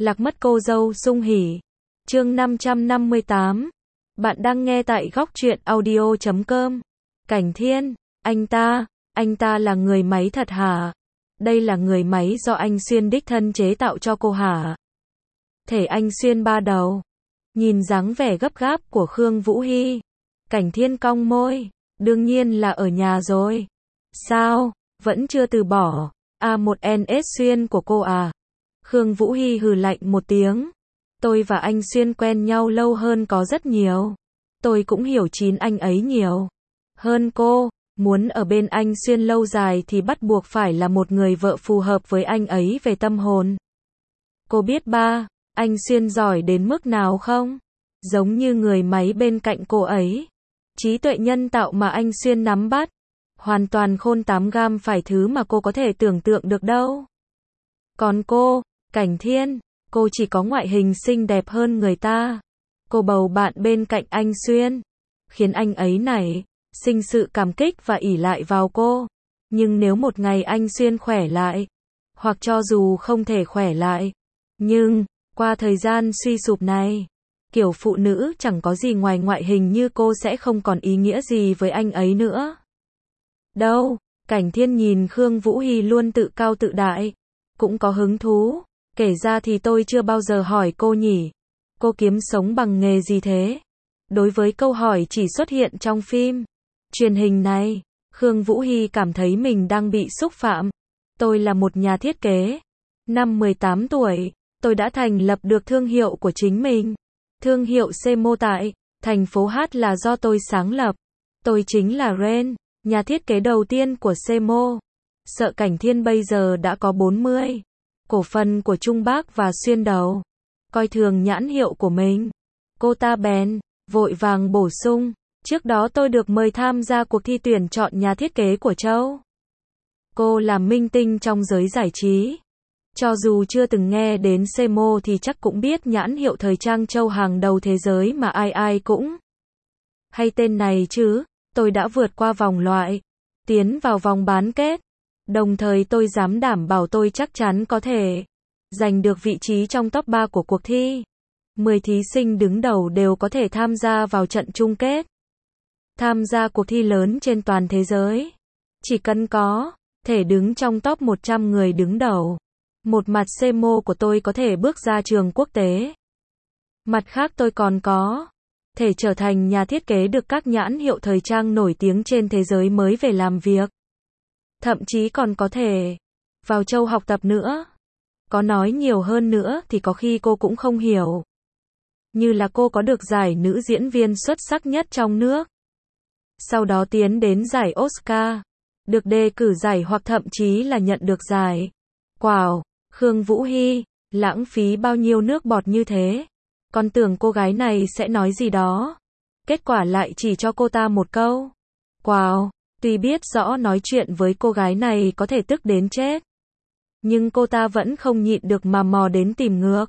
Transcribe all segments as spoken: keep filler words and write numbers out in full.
Lạc mất cô dâu sung hỉ. Chương năm trăm năm mươi tám. Bạn đang nghe tại góc truyện audio chấm com. Cảnh Thiên, anh ta, anh ta là người máy thật hả? Đây là người máy do anh Xuyên đích thân chế tạo cho cô hả? Thể anh Xuyên ba đầu. Nhìn dáng vẻ gấp gáp của Khương Vũ Hy, Cảnh Thiên cong môi, đương nhiên là ở nhà rồi. Sao, vẫn chưa từ bỏ, à một en ét Xuyên của cô à? Khương Vũ Hy hừ lạnh một tiếng. Tôi và anh Xuyên quen nhau lâu hơn có rất nhiều. Tôi cũng hiểu chín anh ấy nhiều hơn cô. Muốn ở bên anh Xuyên lâu dài thì bắt buộc phải là một người vợ phù hợp với anh ấy về tâm hồn. Cô biết ba, anh Xuyên giỏi đến mức nào không? Giống như người máy bên cạnh cô ấy. Trí tuệ nhân tạo mà anh Xuyên nắm bắt. Hoàn toàn khôn tám gam phải thứ mà cô có thể tưởng tượng được đâu. Còn cô, Cảnh Thiên, cô chỉ có ngoại hình xinh đẹp hơn người ta. Cô bầu bạn bên cạnh anh Xuyên, khiến anh ấy nảy sinh sự cảm kích và ỷ lại vào cô. Nhưng nếu một ngày anh Xuyên khỏe lại, hoặc cho dù không thể khỏe lại, nhưng qua thời gian suy sụp này, kiểu phụ nữ chẳng có gì ngoài ngoại hình như cô sẽ không còn ý nghĩa gì với anh ấy nữa. Đâu, Cảnh Thiên nhìn Khương Vũ Hy luôn tự cao tự đại, cũng có hứng thú. Kể ra thì tôi chưa bao giờ hỏi cô nhỉ. Cô kiếm sống bằng nghề gì thế? Đối với câu hỏi chỉ xuất hiện trong phim truyền hình này, Khương Vũ Hy cảm thấy mình đang bị xúc phạm. Tôi là một nhà thiết kế. Năm mười tám tuổi, tôi đã thành lập được thương hiệu của chính mình. Thương hiệu Semo tại thành phố Hát là do tôi sáng lập. Tôi chính là Ren, nhà thiết kế đầu tiên của Semo. Sợ Cảnh Thiên bây giờ đã có bốn mươi cổ phần của Trung Bác và Xuyên đầu. Coi thường nhãn hiệu của mình. Cô ta bèn vội vàng bổ sung. Trước đó tôi được mời tham gia cuộc thi tuyển chọn nhà thiết kế của Châu. Cô là minh tinh trong giới giải trí. Cho dù chưa từng nghe đến Semo thì chắc cũng biết nhãn hiệu thời trang Châu hàng đầu thế giới mà ai ai cũng hay tên này chứ. Tôi đã vượt qua vòng loại, tiến vào vòng bán kết. Đồng thời tôi dám đảm bảo tôi chắc chắn có thể giành được vị trí trong top ba của cuộc thi. mười thí sinh đứng đầu đều có thể tham gia vào trận chung kết. Tham gia cuộc thi lớn trên toàn thế giới. Chỉ cần có thể đứng trong top một trăm người đứng đầu. Một mặt Semo của tôi có thể bước ra trường quốc tế. Mặt khác tôi còn có thể trở thành nhà thiết kế được các nhãn hiệu thời trang nổi tiếng trên thế giới mới về làm việc. Thậm chí còn có thể vào Châu học tập nữa. Có nói nhiều hơn nữa thì có khi cô cũng không hiểu. Như là cô có được giải nữ diễn viên xuất sắc nhất trong nước. Sau đó tiến đến giải Oscar. Được đề cử giải hoặc thậm chí là nhận được giải. Wow, Khương Vũ Hy, lãng phí bao nhiêu nước bọt như thế. Còn tưởng cô gái này sẽ nói gì đó. Kết quả lại chỉ cho cô ta một câu. Wow. Tuy biết rõ nói chuyện với cô gái này có thể tức đến chết. Nhưng cô ta vẫn không nhịn được mà mò đến tìm ngược.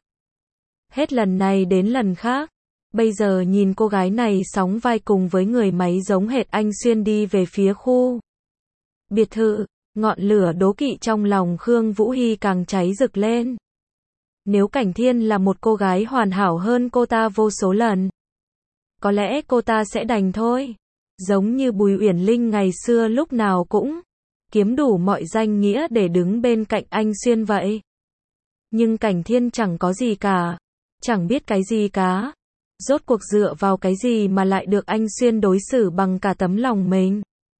Hết lần này đến lần khác. Bây giờ nhìn cô gái này sóng vai cùng với người máy giống hệt anh Xuyên đi về phía khu biệt thự. Ngọn lửa đố kỵ trong lòng Khương Vũ Hy càng cháy rực lên. Nếu Cảnh Thiên là một cô gái hoàn hảo hơn cô ta vô số lần, có lẽ cô ta sẽ đành thôi. Giống như Bùi Uyển Linh ngày xưa lúc nào cũng kiếm đủ mọi danh nghĩa để đứng bên cạnh anh Xuyên vậy. Nhưng Cảnh Thiên chẳng có gì cả. Chẳng biết cái gì cả. Rốt cuộc dựa vào cái gì mà lại được anh Xuyên đối xử bằng cả tấm lòng mình.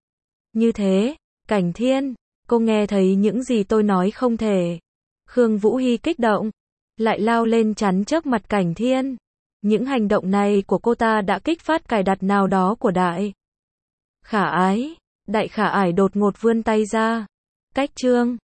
Như thế, Cảnh Thiên, cô nghe thấy những gì tôi nói không thể. Khương Vũ Hy kích động, lại lao lên chắn trước mặt Cảnh Thiên. Những hành động này của cô ta đã kích phát cài đặt nào đó của đại khả ái. Đại khả ải đột ngột vươn tay ra. Cách chương